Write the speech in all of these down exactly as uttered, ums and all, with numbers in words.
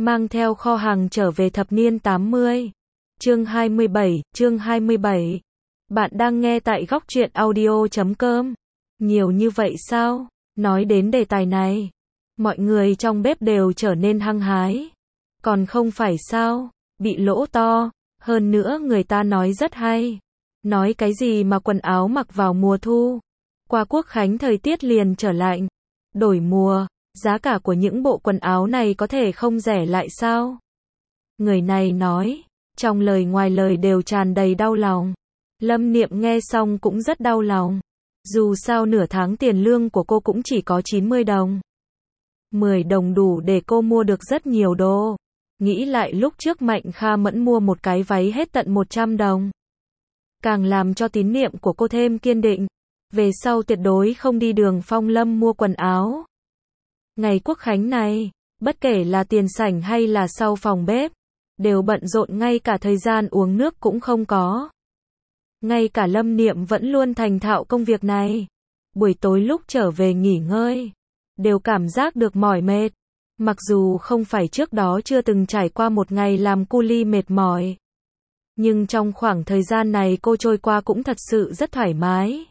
mang theo kho hàng trở về thập niên tám mươi. Chương hai mươi bảy, chương hai mươi bảy. Bạn đang nghe tại góc truyện audio chấm com. Nhiều như vậy sao? Nói đến đề tài này, mọi người trong bếp đều trở nên hăng hái. Còn không phải sao? Bị lỗ to, hơn nữa người ta nói rất hay. Nói cái gì mà quần áo mặc vào mùa thu, qua Quốc khánh thời tiết liền trở lạnh. Đổi mùa, giá cả của những bộ quần áo này có thể không rẻ lại sao? Người này nói, trong lời ngoài lời đều tràn đầy đau lòng. Lâm Niệm nghe xong cũng rất đau lòng. Dù sao nửa tháng tiền lương của cô cũng chỉ có chín mươi đồng. mười đồng đủ để cô mua được rất nhiều đồ. Nghĩ lại lúc trước Mạnh Kha Mẫn mua một cái váy hết tận một trăm đồng. Càng làm cho tín niệm của cô thêm kiên định. Về sau tuyệt đối không đi đường Phong Lâm mua quần áo. Ngày Quốc khánh này, bất kể là tiền sảnh hay là sau phòng bếp, đều bận rộn, ngay cả thời gian uống nước cũng không có. Ngay cả Lâm Niệm vẫn luôn thành thạo công việc này. Buổi tối lúc trở về nghỉ ngơi, đều cảm giác được mỏi mệt. Mặc dù không phải trước đó chưa từng trải qua một ngày làm cu li mệt mỏi, nhưng trong khoảng thời gian này cô trôi qua cũng thật sự rất thoải mái.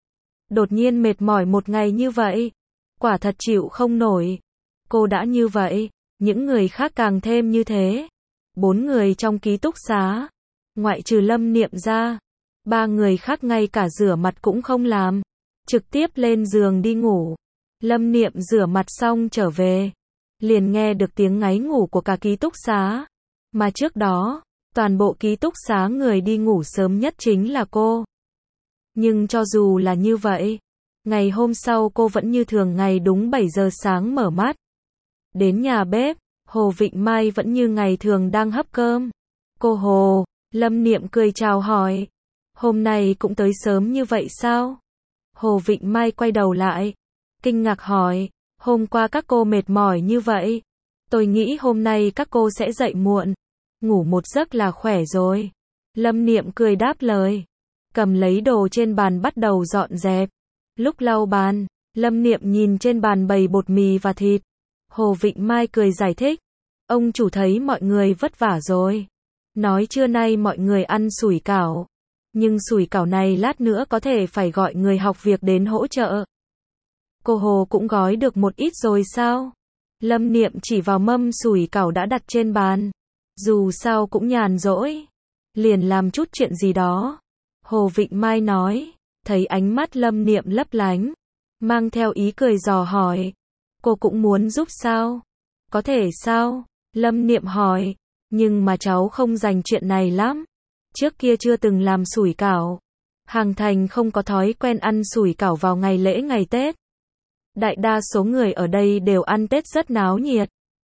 Đột nhiên mệt mỏi một ngày như vậy, quả thật chịu không nổi. Cô đã như vậy, những người khác càng thêm như thế. Bốn người trong ký túc xá, ngoại trừ Lâm Niệm ra, ba người khác ngay cả rửa mặt cũng không làm, trực tiếp lên giường đi ngủ. Lâm Niệm rửa mặt xong trở về, liền nghe được tiếng ngáy ngủ của cả ký túc xá. Mà trước đó, toàn bộ ký túc xá người đi ngủ sớm nhất chính là cô. Nhưng cho dù là như vậy, ngày hôm sau cô vẫn như thường ngày đúng bảy giờ sáng mở mắt. Đến nhà bếp, Hồ Vịnh Mai vẫn như ngày thường đang hấp cơm. Cô Hồ, Lâm Niệm cười chào hỏi. Hôm nay cũng tới sớm như vậy sao? Hồ Vịnh Mai quay đầu lại, kinh ngạc hỏi, hôm qua các cô mệt mỏi như vậy. Tôi nghĩ hôm nay các cô sẽ dậy muộn. Ngủ một giấc là khỏe rồi. Lâm Niệm cười đáp lời. Cầm lấy đồ trên bàn bắt đầu dọn dẹp. Lúc lau bàn, Lâm Niệm nhìn trên bàn bày bột mì và thịt. Hồ Vịnh Mai cười giải thích. Ông chủ thấy mọi người vất vả rồi. Nói trưa nay mọi người ăn sủi cảo. Nhưng sủi cảo này lát nữa có thể phải gọi người học việc đến hỗ trợ. Cô Hồ cũng gói được một ít rồi sao? Lâm Niệm chỉ vào mâm sủi cảo đã đặt trên bàn. Dù sao cũng nhàn rỗi, liền làm chút chuyện gì đó. Hồ Vịnh Mai nói, thấy ánh mắt Lâm Niệm lấp lánh, mang theo ý cười dò hỏi. Cô cũng muốn giúp sao? Có thể sao? Lâm Niệm hỏi, nhưng mà cháu không dành chuyện này lắm. Trước kia chưa từng làm sủi cảo. Hàng Thành không có thói quen ăn sủi cảo vào ngày lễ ngày Tết. Đại đa số người ở đây đều ăn Tết rất náo nhiệt.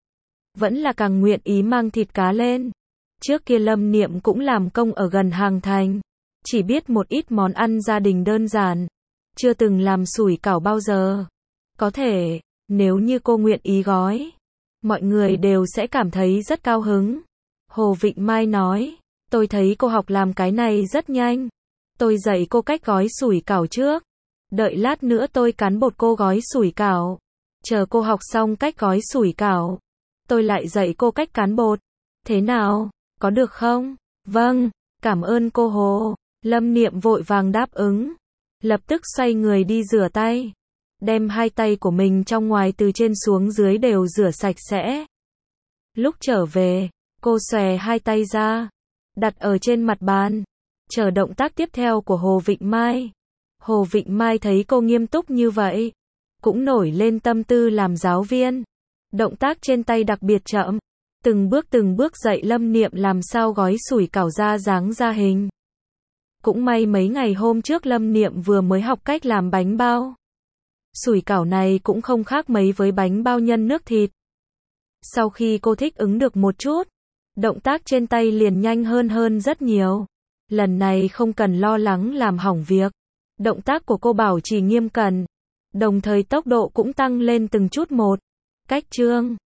Vẫn là càng nguyện ý mang thịt cá lên. Trước kia Lâm Niệm cũng làm công ở gần Hàng Thành. Chỉ biết một ít món ăn gia đình đơn giản. Chưa từng làm sủi cảo bao giờ. Có thể, nếu như cô nguyện ý gói, mọi người đều sẽ cảm thấy rất cao hứng. Hồ Vịnh Mai nói, tôi thấy cô học làm cái này rất nhanh. Tôi dạy cô cách gói sủi cảo trước. Đợi lát nữa tôi cán bột cô gói sủi cảo. Chờ cô học xong cách gói sủi cảo, tôi lại dạy cô cách cán bột. Thế nào? Có được không? Vâng, cảm ơn cô Hồ. Lâm Niệm vội vàng đáp ứng. Lập tức xoay người đi rửa tay. Đem hai tay của mình trong ngoài từ trên xuống dưới đều rửa sạch sẽ. Lúc trở về, cô xòe hai tay ra, đặt ở trên mặt bàn, chờ động tác tiếp theo của Hồ Vịnh Mai. Hồ Vịnh Mai thấy cô nghiêm túc như vậy, cũng nổi lên tâm tư làm giáo viên. Động tác trên tay đặc biệt chậm, từng bước từng bước dạy Lâm Niệm làm sao gói sủi cảo ra dáng ra hình. Cũng may mấy ngày hôm trước Lâm Niệm vừa mới học cách làm bánh bao. Sủi cảo này cũng không khác mấy với bánh bao nhân nước thịt. Sau khi cô thích ứng được một chút, động tác trên tay liền nhanh hơn hơn rất nhiều. Lần này không cần lo lắng làm hỏng việc. Động tác của cô bảo trì nghiêm cẩn, đồng thời tốc độ cũng tăng lên từng chút một. Cách chương